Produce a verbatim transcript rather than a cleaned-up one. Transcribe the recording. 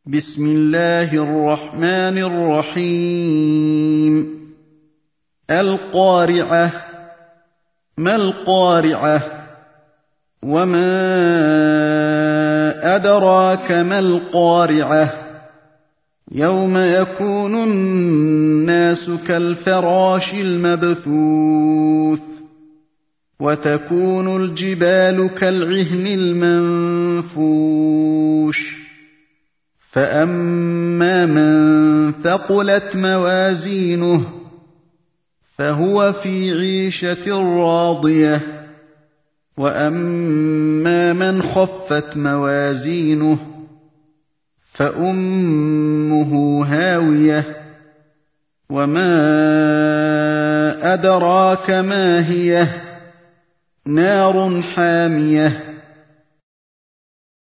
بسم الله الرحمن الرحيم القارعة. ما القارعة؟ وما أدراك ما القارعة؟ يوم يكون الناس كالفراش المبثوث وتكون الجبال كالعهن المنفوش فأما من ثقلت موازينه فهو في عيشة راضية وأما من خفت موازينه فأمه هاوية وما أدراك ما هي نار حامية